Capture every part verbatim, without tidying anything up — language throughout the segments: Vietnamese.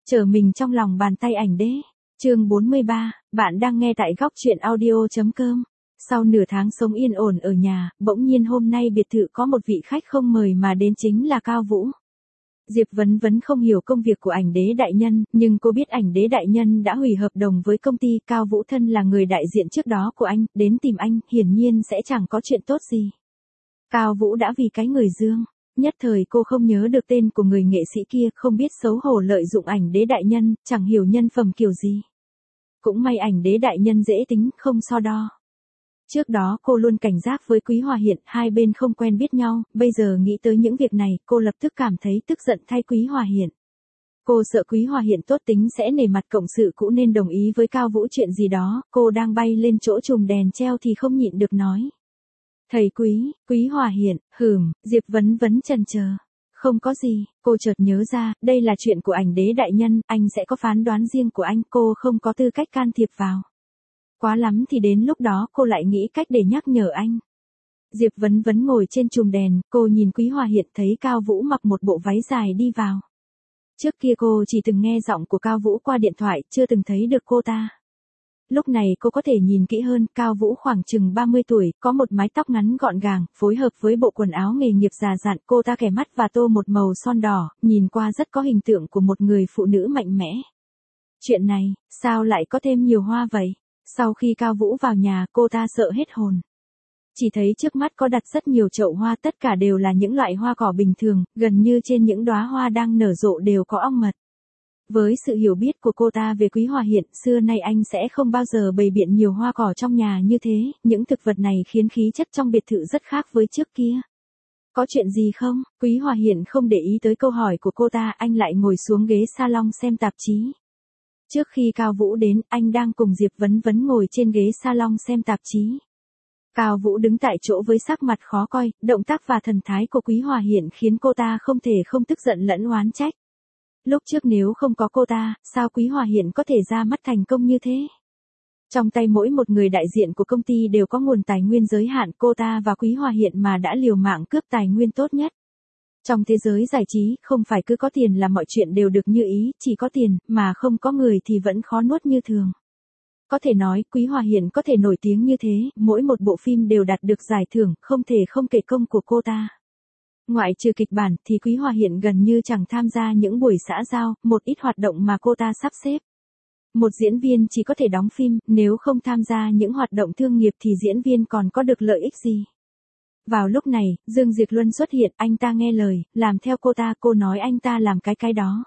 Trở mình trong lòng bàn tay ảnh đế. Chương bốn mươi ba, bạn đang nghe tại góc truyện audio.com. Sau nửa tháng sống yên ổn ở nhà, bỗng nhiên hôm nay biệt thự có một vị khách không mời mà đến chính là Cao Vũ. Diệp Vấn Vấn không hiểu công việc của ảnh đế đại nhân, nhưng cô biết ảnh đế đại nhân đã hủy hợp đồng với công ty. Cao Vũ thân là người đại diện trước đó của anh, đến tìm anh, hiển nhiên sẽ chẳng có chuyện tốt gì. Cao Vũ đã vì cái người dương. Nhất thời cô không nhớ được tên của người nghệ sĩ kia, không biết xấu hổ lợi dụng ảnh đế đại nhân, chẳng hiểu nhân phẩm kiểu gì. Cũng may ảnh đế đại nhân dễ tính, không so đo. Trước đó cô luôn cảnh giác với Quý Hòa Hiện, hai bên không quen biết nhau, bây giờ nghĩ tới những việc này, cô lập tức cảm thấy tức giận thay Quý Hòa Hiện. Cô sợ Quý Hòa Hiện tốt tính sẽ nể mặt cộng sự cũ nên đồng ý với Cao Vũ chuyện gì đó, cô đang bay lên chỗ chùm đèn treo thì không nhịn được nói. Thầy Quý, Quý Hòa Hiện, hừm, Diệp Vấn Vấn chần chờ. Không có gì, cô chợt nhớ ra, đây là chuyện của ảnh đế đại nhân, anh sẽ có phán đoán riêng của anh, cô không có tư cách can thiệp vào. Quá lắm thì đến lúc đó cô lại nghĩ cách để nhắc nhở anh. Diệp Vấn Vấn ngồi trên chùm đèn, cô nhìn Quý Hòa Hiện thấy Cao Vũ mặc một bộ váy dài đi vào. Trước kia cô chỉ từng nghe giọng của Cao Vũ qua điện thoại, chưa từng thấy được cô ta. Lúc này cô có thể nhìn kỹ hơn, Cao Vũ khoảng chừng ba mươi tuổi, có một mái tóc ngắn gọn gàng, phối hợp với bộ quần áo nghề nghiệp già dặn, cô ta kẻ mắt và tô một màu son đỏ, nhìn qua rất có hình tượng của một người phụ nữ mạnh mẽ. Chuyện này, sao lại có thêm nhiều hoa vậy? Sau khi Cao Vũ vào nhà, cô ta sợ hết hồn. Chỉ thấy trước mắt có đặt rất nhiều chậu hoa, tất cả đều là những loại hoa cỏ bình thường, gần như trên những đóa hoa đang nở rộ đều có ong mật. Với sự hiểu biết của cô ta về Quý Hòa Hiện, xưa nay anh sẽ không bao giờ bày biện nhiều hoa cỏ trong nhà như thế, những thực vật này khiến khí chất trong biệt thự rất khác với trước kia. Có chuyện gì không? Quý Hòa Hiện không để ý tới câu hỏi của cô ta, anh lại ngồi xuống ghế salon xem tạp chí. Trước khi Cao Vũ đến, anh đang cùng Diệp Vấn Vấn ngồi trên ghế salon xem tạp chí. Cao Vũ đứng tại chỗ với sắc mặt khó coi, động tác và thần thái của Quý Hòa Hiện khiến cô ta không thể không tức giận lẫn oán trách. Lúc trước nếu không có cô ta, sao Quý Hòa Hiện có thể ra mắt thành công như thế? Trong tay mỗi một người đại diện của công ty đều có nguồn tài nguyên giới hạn, cô ta và Quý Hòa Hiện mà đã liều mạng cướp tài nguyên tốt nhất. Trong thế giới giải trí, không phải cứ có tiền là mọi chuyện đều được như ý, chỉ có tiền, mà không có người thì vẫn khó nuốt như thường. Có thể nói, Quý Hòa Hiện có thể nổi tiếng như thế, mỗi một bộ phim đều đạt được giải thưởng, không thể không kể công của cô ta. Ngoại trừ kịch bản thì Quý Hòa Hiện gần như chẳng tham gia những buổi xã giao, một ít hoạt động mà cô ta sắp xếp. Một diễn viên chỉ có thể đóng phim, nếu không tham gia những hoạt động thương nghiệp thì diễn viên còn có được lợi ích gì. Vào lúc này, Dương Diệp Luân xuất hiện, anh ta nghe lời, làm theo cô ta, cô nói anh ta làm cái cái đó.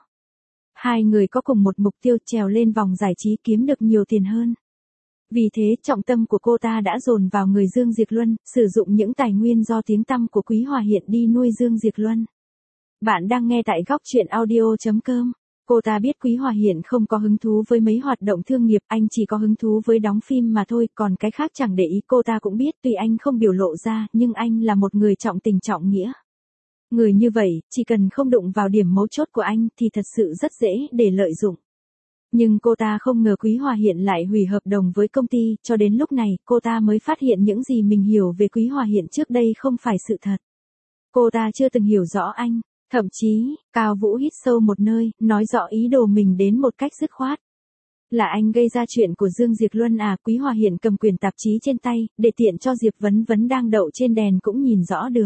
Hai người có cùng một mục tiêu, trèo lên vòng giải trí kiếm được nhiều tiền hơn. Vì thế, trọng tâm của cô ta đã dồn vào người Dương Diệp Luân, sử dụng những tài nguyên do tiếng tăm của Quý Hòa Hiện đi nuôi Dương Diệp Luân. Bạn đang nghe tại góc truyện audio.com. Cô ta biết Quý Hòa Hiện không có hứng thú với mấy hoạt động thương nghiệp, anh chỉ có hứng thú với đóng phim mà thôi, còn cái khác chẳng để ý. Cô ta cũng biết tuy anh không biểu lộ ra, nhưng anh là một người trọng tình trọng nghĩa. Người như vậy, chỉ cần không đụng vào điểm mấu chốt của anh thì thật sự rất dễ để lợi dụng. Nhưng cô ta không ngờ Quý Hòa Hiện lại hủy hợp đồng với công ty, cho đến lúc này, cô ta mới phát hiện những gì mình hiểu về Quý Hòa Hiện trước đây không phải sự thật. Cô ta chưa từng hiểu rõ anh, thậm chí, Cao Vũ hít sâu một nơi, nói rõ ý đồ mình đến một cách dứt khoát. Là anh gây ra chuyện của Dương Diệp Luân à? Quý Hòa Hiện cầm quyển tạp chí trên tay, để tiện cho Diệp Vấn Vấn đang đậu trên đèn cũng nhìn rõ được.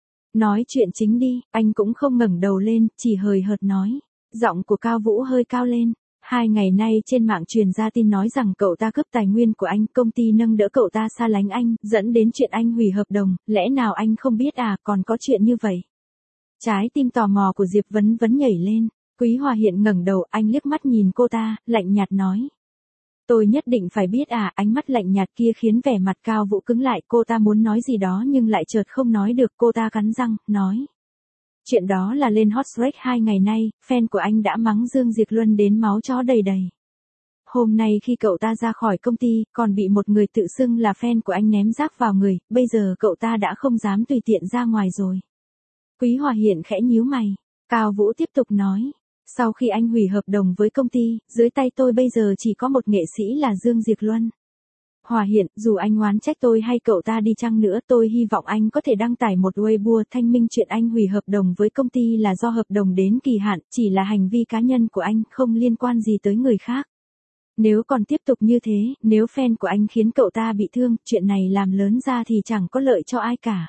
Nói chuyện chính đi, anh cũng không ngẩng đầu lên, chỉ hời hợt nói. Giọng của Cao Vũ hơi cao lên. Hai ngày nay trên mạng truyền ra tin nói rằng cậu ta cướp tài nguyên của anh, công ty nâng đỡ cậu ta xa lánh anh, dẫn đến chuyện anh hủy hợp đồng, lẽ nào anh không biết à, còn có chuyện như vậy? Trái tim tò mò của Diệp Vấn Vấn nhảy lên, Quý Hòa Hiện ngẩng đầu, anh liếc mắt nhìn cô ta, lạnh nhạt nói. Tôi nhất định phải biết à, ánh mắt lạnh nhạt kia khiến vẻ mặt Cao Vũ cứng lại, cô ta muốn nói gì đó nhưng lại chợt không nói được, cô ta cắn răng, nói. Chuyện đó là lên hot streak hai ngày nay, fan của anh đã mắng Dương Diệp Luân đến máu chó đầy đầy. Hôm nay khi cậu ta ra khỏi công ty, còn bị một người tự xưng là fan của anh ném rác vào người, bây giờ cậu ta đã không dám tùy tiện ra ngoài rồi. Quý Hòa Hiện khẽ nhíu mày, Cao Vũ tiếp tục nói. Sau khi anh hủy hợp đồng với công ty, dưới tay tôi bây giờ chỉ có một nghệ sĩ là Dương Diệp Luân. Hòa Hiện, dù anh oán trách tôi hay cậu ta đi chăng nữa, tôi hy vọng anh có thể đăng tải một Weibo thanh minh chuyện anh hủy hợp đồng với công ty là do hợp đồng đến kỳ hạn, chỉ là hành vi cá nhân của anh, không liên quan gì tới người khác. Nếu còn tiếp tục như thế, nếu fan của anh khiến cậu ta bị thương, chuyện này làm lớn ra thì chẳng có lợi cho ai cả.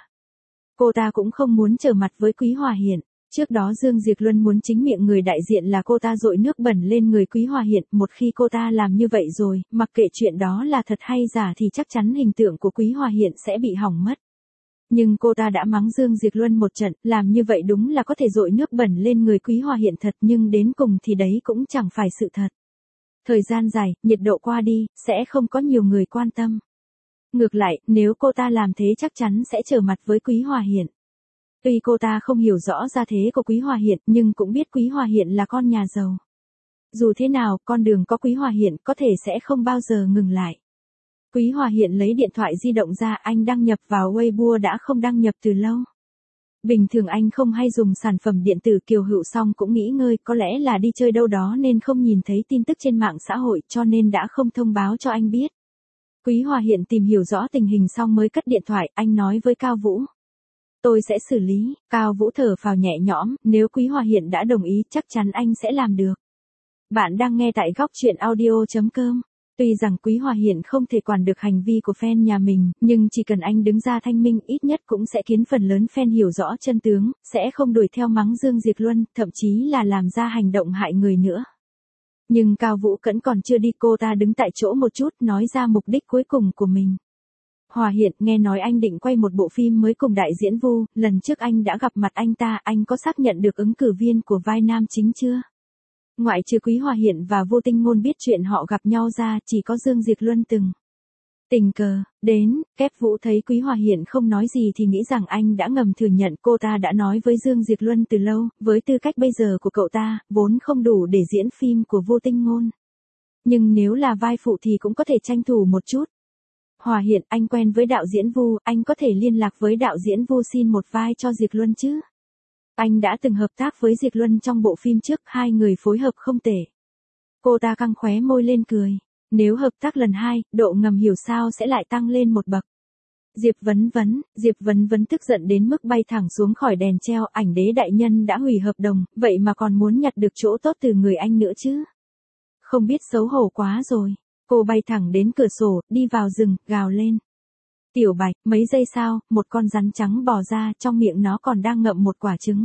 Cô ta cũng không muốn trở mặt với Quý Hòa Hiện. Trước đó Dương Diệc Luân muốn chính miệng người đại diện là cô ta dội nước bẩn lên người Quý Hòa Hiện, một khi cô ta làm như vậy rồi, mặc kệ chuyện đó là thật hay giả thì chắc chắn hình tượng của Quý Hòa Hiện sẽ bị hỏng mất. Nhưng cô ta đã mắng Dương Diệc Luân một trận, làm như vậy đúng là có thể dội nước bẩn lên người Quý Hòa Hiện thật, nhưng đến cùng thì đấy cũng chẳng phải sự thật. Thời gian dài, nhiệt độ qua đi, sẽ không có nhiều người quan tâm. Ngược lại, nếu cô ta làm thế chắc chắn sẽ trở mặt với Quý Hòa Hiện. Tuy cô ta không hiểu rõ gia thế của Quý Hòa Hiện, nhưng cũng biết Quý Hòa Hiện là con nhà giàu. Dù thế nào, con đường có Quý Hòa Hiện có thể sẽ không bao giờ ngừng lại. Quý Hòa Hiện lấy điện thoại di động ra, anh đăng nhập vào Weibo đã không đăng nhập từ lâu. Bình thường anh không hay dùng sản phẩm điện tử. Kiều Hựu Song cũng nghỉ ngơi, có lẽ là đi chơi đâu đó nên không nhìn thấy tin tức trên mạng xã hội, cho nên đã không thông báo cho anh biết. Quý Hòa Hiện tìm hiểu rõ tình hình xong mới cất điện thoại, anh nói với Cao Vũ. Tôi sẽ xử lý. Cao Vũ thở phào nhẹ nhõm, nếu Quý Hòa Hiện đã đồng ý chắc chắn anh sẽ làm được. Bạn đang nghe tại góc truyện audio chấm com. Tuy rằng Quý Hòa Hiện không thể quản được hành vi của fan nhà mình, nhưng chỉ cần anh đứng ra thanh minh ít nhất cũng sẽ khiến phần lớn fan hiểu rõ chân tướng, sẽ không đuổi theo mắng Dương Diệc Luân, thậm chí là làm ra hành động hại người nữa. Nhưng Cao Vũ Cẩn còn chưa đi, cô ta đứng tại chỗ một chút, nói ra mục đích cuối cùng của mình. Hòa Hiện, nghe nói anh định quay một bộ phim mới cùng đại diễn Vu, lần trước anh đã gặp mặt anh ta, anh có xác nhận được ứng cử viên của vai nam chính chưa? Ngoại trừ Quý Hòa Hiện và Vô Tinh Ngôn biết chuyện họ gặp nhau ra, chỉ có Dương Diệc Luân từng tình cờ đến. Kép Vũ thấy Quý Hòa Hiện không nói gì thì nghĩ rằng anh đã ngầm thừa nhận cô ta đã nói với Dương Diệc Luân từ lâu, với tư cách bây giờ của cậu ta, vốn không đủ để diễn phim của Vô Tinh Ngôn. Nhưng nếu là vai phụ thì cũng có thể tranh thủ một chút. Hòa Hiện, anh quen với đạo diễn Vu, anh có thể liên lạc với đạo diễn Vu xin một vai cho Diệc Luân chứ? Anh đã từng hợp tác với Diệc Luân trong bộ phim trước, hai người phối hợp không tệ. Cô ta căng khóe môi lên cười. Nếu hợp tác lần hai, độ ngầm hiểu sao sẽ lại tăng lên một bậc. Diệp Vấn Vấn, Diệp Vấn Vấn tức giận đến mức bay thẳng xuống khỏi đèn treo, ảnh đế đại nhân đã hủy hợp đồng, vậy mà còn muốn nhặt được chỗ tốt từ người anh nữa chứ? Không biết xấu hổ quá rồi. Cô bay thẳng đến cửa sổ, đi vào rừng, gào lên. Tiểu Bạch, mấy giây sau, một con rắn trắng bò ra, trong miệng nó còn đang ngậm một quả trứng.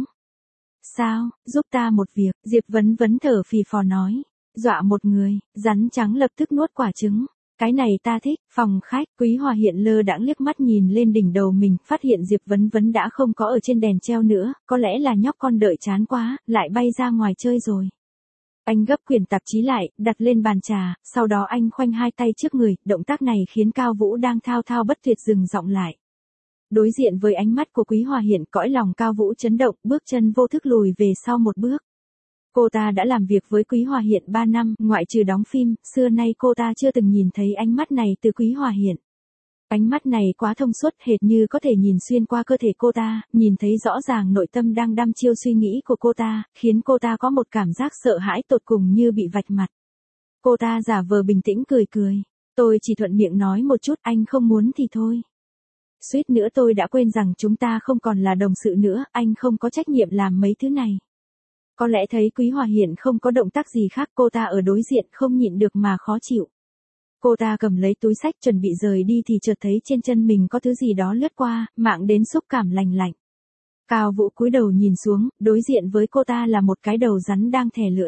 Sao, giúp ta một việc, Diệp Vấn Vấn thở phì phò nói. Dọa một người, rắn trắng lập tức nuốt quả trứng. Cái này ta thích. Phòng khách, Quý Hòa Hiện lơ đãng liếc mắt nhìn lên đỉnh đầu mình, phát hiện Diệp Vấn Vấn đã không có ở trên đèn treo nữa, có lẽ là nhóc con đợi chán quá, lại bay ra ngoài chơi rồi. Anh gấp quyển tạp chí lại, đặt lên bàn trà, sau đó anh khoanh hai tay trước người, động tác này khiến Cao Vũ đang thao thao bất tuyệt dừng giọng lại. Đối diện với ánh mắt của Quý Hòa Hiện, cõi lòng Cao Vũ chấn động, bước chân vô thức lùi về sau một bước. Cô ta đã làm việc với Quý Hòa Hiện ba năm, ngoại trừ đóng phim, xưa nay cô ta chưa từng nhìn thấy ánh mắt này từ Quý Hòa Hiện. Ánh mắt này quá thông suốt, hệt như có thể nhìn xuyên qua cơ thể cô ta, nhìn thấy rõ ràng nội tâm đang đăm chiêu suy nghĩ của cô ta, khiến cô ta có một cảm giác sợ hãi tột cùng như bị vạch mặt. Cô ta giả vờ bình tĩnh cười cười. Tôi chỉ thuận miệng nói một chút, anh không muốn thì thôi. Suýt nữa tôi đã quên rằng chúng ta không còn là đồng sự nữa, anh không có trách nhiệm làm mấy thứ này. Có lẽ thấy Quý Hòa Hiện không có động tác gì khác, cô ta ở đối diện không nhịn được mà khó chịu. Cô ta cầm lấy túi xách chuẩn bị rời đi thì chợt thấy trên chân mình có thứ gì đó lướt qua, mạng đến xúc cảm lành lạnh. Cao Vũ cúi đầu nhìn xuống, đối diện với cô ta là một cái đầu rắn đang thè lưỡi.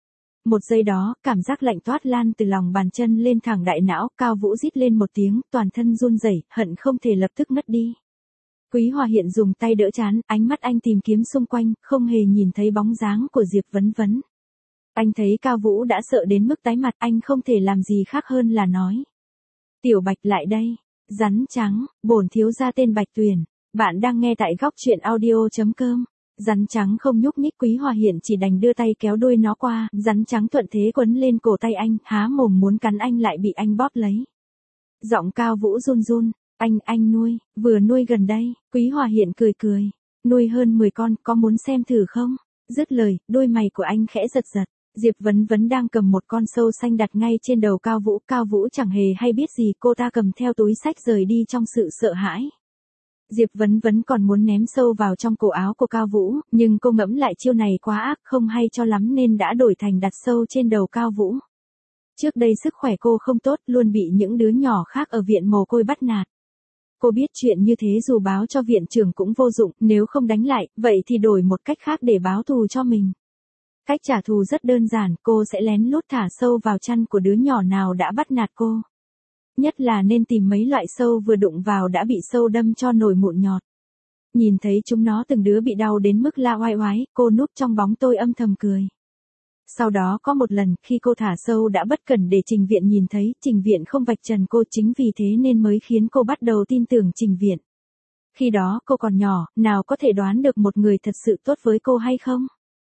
Một giây đó, cảm giác lạnh toát lan từ lòng bàn chân lên thẳng đại não, Cao Vũ rít lên một tiếng, toàn thân run rẩy, hận không thể lập tức ngất đi. Quý Hòa Hiện dùng tay đỡ trán, ánh mắt anh tìm kiếm xung quanh, không hề nhìn thấy bóng dáng của Diệp Vấn Vấn. Anh thấy Cao Vũ đã sợ đến mức tái mặt, anh không thể làm gì khác hơn là nói. Tiểu Bạch lại đây. Rắn trắng, bổn thiếu gia tên Bạch Tuyền. Bạn đang nghe tại góc truyện audio chấm com. Rắn trắng không nhúc nhích, Quý Hòa Hiện chỉ đành đưa tay kéo đuôi nó qua, rắn trắng thuận thế quấn lên cổ tay anh, há mồm muốn cắn anh lại bị anh bóp lấy. Giọng Cao Vũ run run. Anh, anh nuôi, vừa nuôi gần đây. Quý Hòa Hiện cười cười. Nuôi hơn mười con, có muốn xem thử không? Dứt lời, đôi mày của anh khẽ giật giật. Diệp Vấn Vấn đang cầm một con sâu xanh đặt ngay trên đầu Cao Vũ, Cao Vũ chẳng hề hay biết gì, cô ta cầm theo túi xách rời đi trong sự sợ hãi. Diệp Vấn Vấn còn muốn ném sâu vào trong cổ áo của Cao Vũ, nhưng cô ngẫm lại chiêu này quá ác, không hay cho lắm nên đã đổi thành đặt sâu trên đầu Cao Vũ. Trước đây sức khỏe cô không tốt, luôn bị những đứa nhỏ khác ở viện mồ côi bắt nạt. Cô biết chuyện như thế dù báo cho viện trưởng cũng vô dụng, nếu không đánh lại, vậy thì đổi một cách khác để báo thù cho mình. Cách trả thù rất đơn giản, cô sẽ lén lút thả sâu vào chăn của đứa nhỏ nào đã bắt nạt cô. Nhất là nên tìm mấy loại sâu vừa đụng vào đã bị sâu đâm cho nổi mụn nhọt. Nhìn thấy chúng nó từng đứa bị đau đến mức la oai oái, cô núp trong bóng tôi âm thầm cười. Sau đó có một lần, khi cô thả sâu đã bất cẩn để Trình Viện nhìn thấy, Trình Viện không vạch trần cô, chính vì thế nên mới khiến cô bắt đầu tin tưởng Trình Viện. Khi đó cô còn nhỏ, nào có thể đoán được một người thật sự tốt với cô hay không?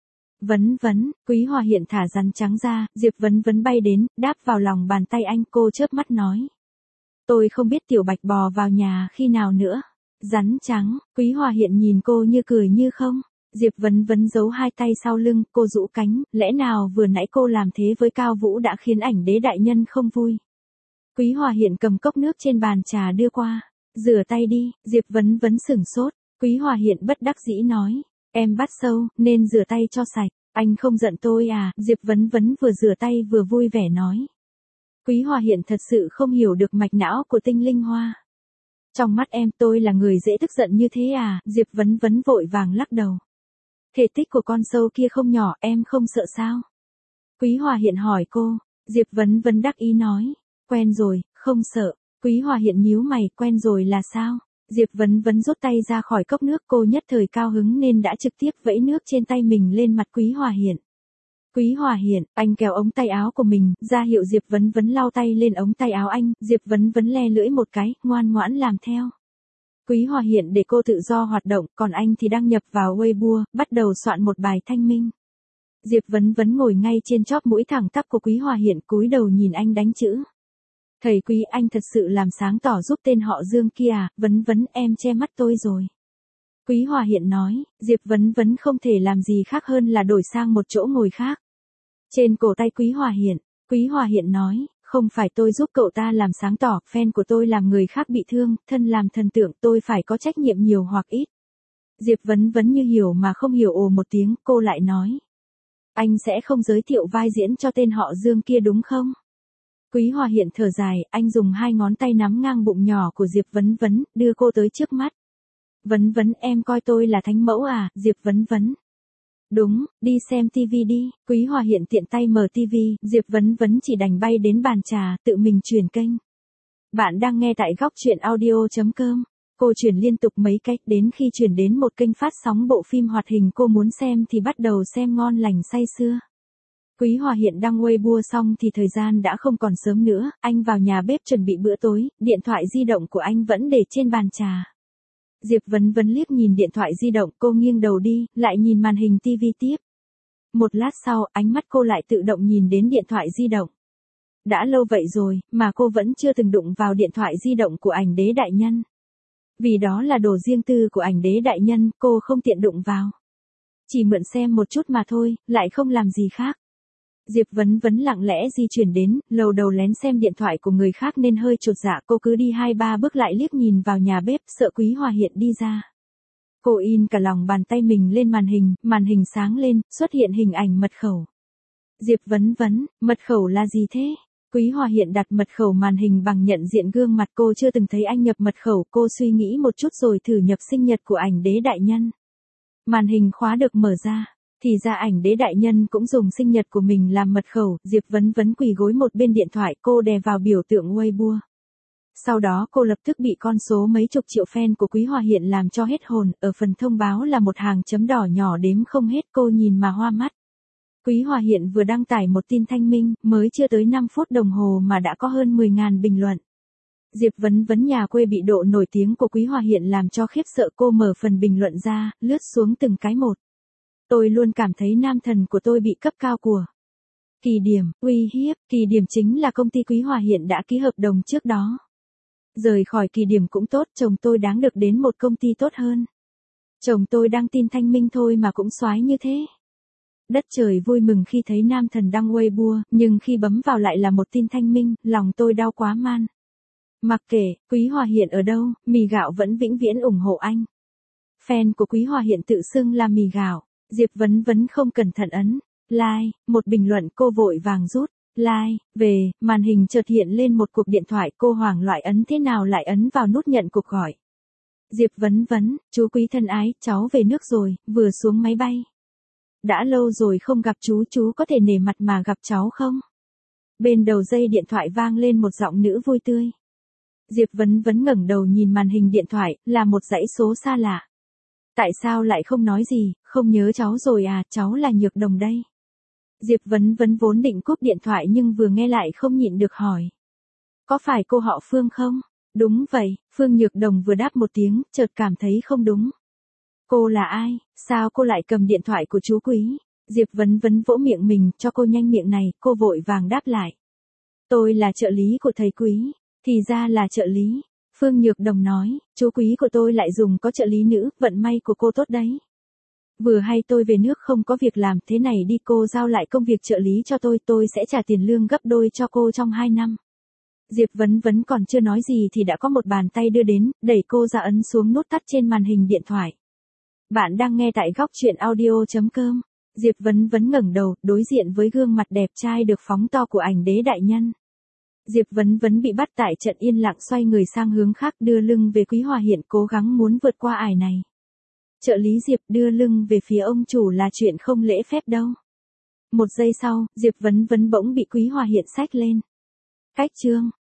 Vấn Vấn, Quý Hòa Hiện thả rắn trắng ra, Diệp Vấn Vấn bay đến, đáp vào lòng bàn tay anh, cô chớp mắt nói. Tôi không biết Tiểu Bạch bò vào nhà khi nào nữa. Rắn trắng, Quý Hòa Hiện nhìn cô như cười như không. Diệp Vấn Vấn giấu hai tay sau lưng, cô rũ cánh, lẽ nào vừa nãy cô làm thế với Cao Vũ đã khiến ảnh đế đại nhân không vui. Quý Hòa Hiện cầm cốc nước trên bàn trà đưa qua. Rửa tay đi, Diệp Vấn Vấn sửng sốt. Quý Hòa Hiện bất đắc dĩ nói. Em bắt sâu, nên rửa tay cho sạch. Anh không giận tôi à, Diệp Vấn Vấn vừa rửa tay vừa vui vẻ nói. Quý Hòa Hiện thật sự không hiểu được mạch não của Tinh Linh Hoa. Trong mắt em tôi là người dễ tức giận như thế à, Diệp Vấn Vấn vội vàng lắc đầu. Thể tích của con sâu kia không nhỏ, em không sợ sao? Quý Hòa Hiện hỏi cô, Diệp Vấn Vấn đắc ý nói, quen rồi, không sợ. Quý Hòa Hiện nhíu mày, quen rồi là sao? Diệp Vấn Vấn rút tay ra khỏi cốc nước, cô nhất thời cao hứng nên đã trực tiếp vẫy nước trên tay mình lên mặt Quý Hòa Hiện. Quý Hòa Hiện, anh kéo ống tay áo của mình, ra hiệu Diệp Vấn Vấn lau tay lên ống tay áo anh, Diệp Vấn Vấn le lưỡi một cái, ngoan ngoãn làm theo. Quý Hòa Hiện để cô tự do hoạt động, còn anh thì đăng nhập vào Weibo, bắt đầu soạn một bài thanh minh. Diệp Vấn Vấn ngồi ngay trên chóp mũi thẳng tắp của Quý Hòa Hiện, cúi đầu nhìn anh đánh chữ. Thầy Quý, anh thật sự làm sáng tỏ giúp tên họ Dương kia à, Vấn Vấn em che mắt tôi rồi. Quý Hòa Hiện nói, Diệp Vấn Vấn không thể làm gì khác hơn là đổi sang một chỗ ngồi khác. Trên cổ tay Quý Hòa Hiện, Quý Hòa Hiện nói, không phải tôi giúp cậu ta làm sáng tỏ, fan của tôi làm người khác bị thương, thân làm thần tượng, tôi phải có trách nhiệm nhiều hoặc ít. Diệp Vấn Vấn như hiểu mà không hiểu ồ một tiếng, cô lại nói. Anh sẽ không giới thiệu vai diễn cho tên họ Dương kia đúng không? Quý Hòa Hiện thở dài, anh dùng hai ngón tay nắm ngang bụng nhỏ của Diệp Vấn Vấn, đưa cô tới trước mắt. Vấn Vấn em coi tôi là thánh mẫu à, Diệp Vấn Vấn. Đúng, đi xem tivi đi, Quý Hòa Hiện tiện tay mở tivi, Diệp Vấn Vấn chỉ đành bay đến bàn trà, tự mình chuyển kênh. Bạn đang nghe tại góc truyện audio chấm com. Cô chuyển liên tục mấy cách, đến khi chuyển đến một kênh phát sóng bộ phim hoạt hình cô muốn xem thì bắt đầu xem ngon lành say sưa. Quý Hòa Hiện đăng Weibo xong thì thời gian đã không còn sớm nữa, anh vào nhà bếp chuẩn bị bữa tối, điện thoại di động của anh vẫn để trên bàn trà. Diệp Vấn Vấn liếc nhìn điện thoại di động, cô nghiêng đầu đi, lại nhìn màn hình tivi tiếp. Một lát sau, ánh mắt cô lại tự động nhìn đến điện thoại di động. Đã lâu vậy rồi, mà cô vẫn chưa từng đụng vào điện thoại di động của ảnh đế đại nhân. Vì đó là đồ riêng tư của ảnh đế đại nhân, cô không tiện đụng vào. Chỉ mượn xem một chút mà thôi, lại không làm gì khác. Diệp Vấn Vấn lặng lẽ di chuyển đến, lầu đầu lén xem điện thoại của người khác nên hơi chột dạ, cô cứ đi hai ba bước lại liếc nhìn vào nhà bếp, sợ Quý Hòa Hiện đi ra. Cô in cả lòng bàn tay mình lên màn hình, màn hình sáng lên, xuất hiện hình ảnh mật khẩu. Diệp Vấn Vấn, mật khẩu là gì thế? Quý Hòa Hiện đặt mật khẩu màn hình bằng nhận diện gương mặt, cô chưa từng thấy anh nhập mật khẩu, cô suy nghĩ một chút rồi thử nhập sinh nhật của ảnh đế đại nhân. Màn hình khóa được mở ra. Thì ra ảnh đế đại nhân cũng dùng sinh nhật của mình làm mật khẩu, Diệp Vấn Vấn quỳ gối một bên điện thoại, cô đè vào biểu tượng Weibo. Sau đó cô lập tức bị con số mấy chục triệu fan của Quý Hòa Hiện làm cho hết hồn, ở phần thông báo là một hàng chấm đỏ nhỏ đếm không hết, cô nhìn mà hoa mắt. Quý Hòa Hiện vừa đăng tải một tin thanh minh, mới chưa tới năm phút đồng hồ mà đã có hơn mười nghìn bình luận. Diệp Vấn Vấn nhà quê bị độ nổi tiếng của Quý Hòa Hiện làm cho khiếp sợ, cô mở phần bình luận ra, lướt xuống từng cái một. Tôi luôn cảm thấy nam thần của tôi bị cấp cao của. Kỳ điểm, uy hiếp, Kỳ điểm chính là công ty Quý Hòa Hiện đã ký hợp đồng trước đó. Rời khỏi Kỳ điểm cũng tốt, chồng tôi đáng được đến một công ty tốt hơn. Chồng tôi đăng tin thanh minh thôi mà cũng soái như thế. Đất trời vui mừng khi thấy nam thần đăng Weibo, nhưng khi bấm vào lại là một tin thanh minh, lòng tôi đau quá man. Mặc kệ, Quý Hòa Hiện ở đâu, mì gạo vẫn vĩnh viễn ủng hộ anh. Fan của Quý Hòa Hiện tự xưng là mì gạo. Diệp Vấn Vấn không cẩn thận ấn like, một bình luận cô vội vàng rút like về, màn hình chợt hiện lên một cuộc điện thoại, cô hoảng loạn ấn thế nào lại ấn vào nút nhận cuộc gọi. Diệp Vấn Vấn, chú Quý thân ái, cháu về nước rồi, vừa xuống máy bay. Đã lâu rồi không gặp chú, chú có thể nể mặt mà gặp cháu không? Bên đầu dây điện thoại vang lên một giọng nữ vui tươi. Diệp Vấn Vấn ngẩng đầu nhìn màn hình điện thoại, là một dãy số xa lạ. Tại sao lại không nói gì, không nhớ cháu rồi à, cháu là Nhược Đồng đây. Diệp Vấn Vấn vốn định cúp điện thoại nhưng vừa nghe lại không nhịn được hỏi. Có phải cô họ Phương không? Đúng vậy, Phương Nhược Đồng vừa đáp một tiếng, chợt cảm thấy không đúng. Cô là ai, sao cô lại cầm điện thoại của chú Quý? Diệp Vấn Vấn vỗ miệng mình, cho cô nhanh miệng này, cô vội vàng đáp lại. Tôi là trợ lý của thầy Quý, thì ra là trợ lý. Phương Nhược Đồng nói, chú Quý của tôi lại dùng có trợ lý nữ, vận may của cô tốt đấy. Vừa hay tôi về nước không có việc làm, thế này đi, cô giao lại công việc trợ lý cho tôi, tôi sẽ trả tiền lương gấp đôi cho cô trong hai năm. Diệp Vấn Vấn còn chưa nói gì thì đã có một bàn tay đưa đến, đẩy cô ra ấn xuống nút tắt trên màn hình điện thoại. Bạn đang nghe tại góc truyện audio chấm com. Diệp Vấn Vấn ngẩng đầu, đối diện với gương mặt đẹp trai được phóng to của ảnh đế đại nhân. Diệp Vấn Vấn bị bắt tại trận yên lặng, xoay người sang hướng khác, đưa lưng về Quý Hòa Hiện, cố gắng muốn vượt qua ải này. Trợ lý Diệp, đưa lưng về phía ông chủ là chuyện không lễ phép đâu. Một giây sau, Diệp Vấn Vấn bỗng bị Quý Hòa Hiện xách lên. Cách chương.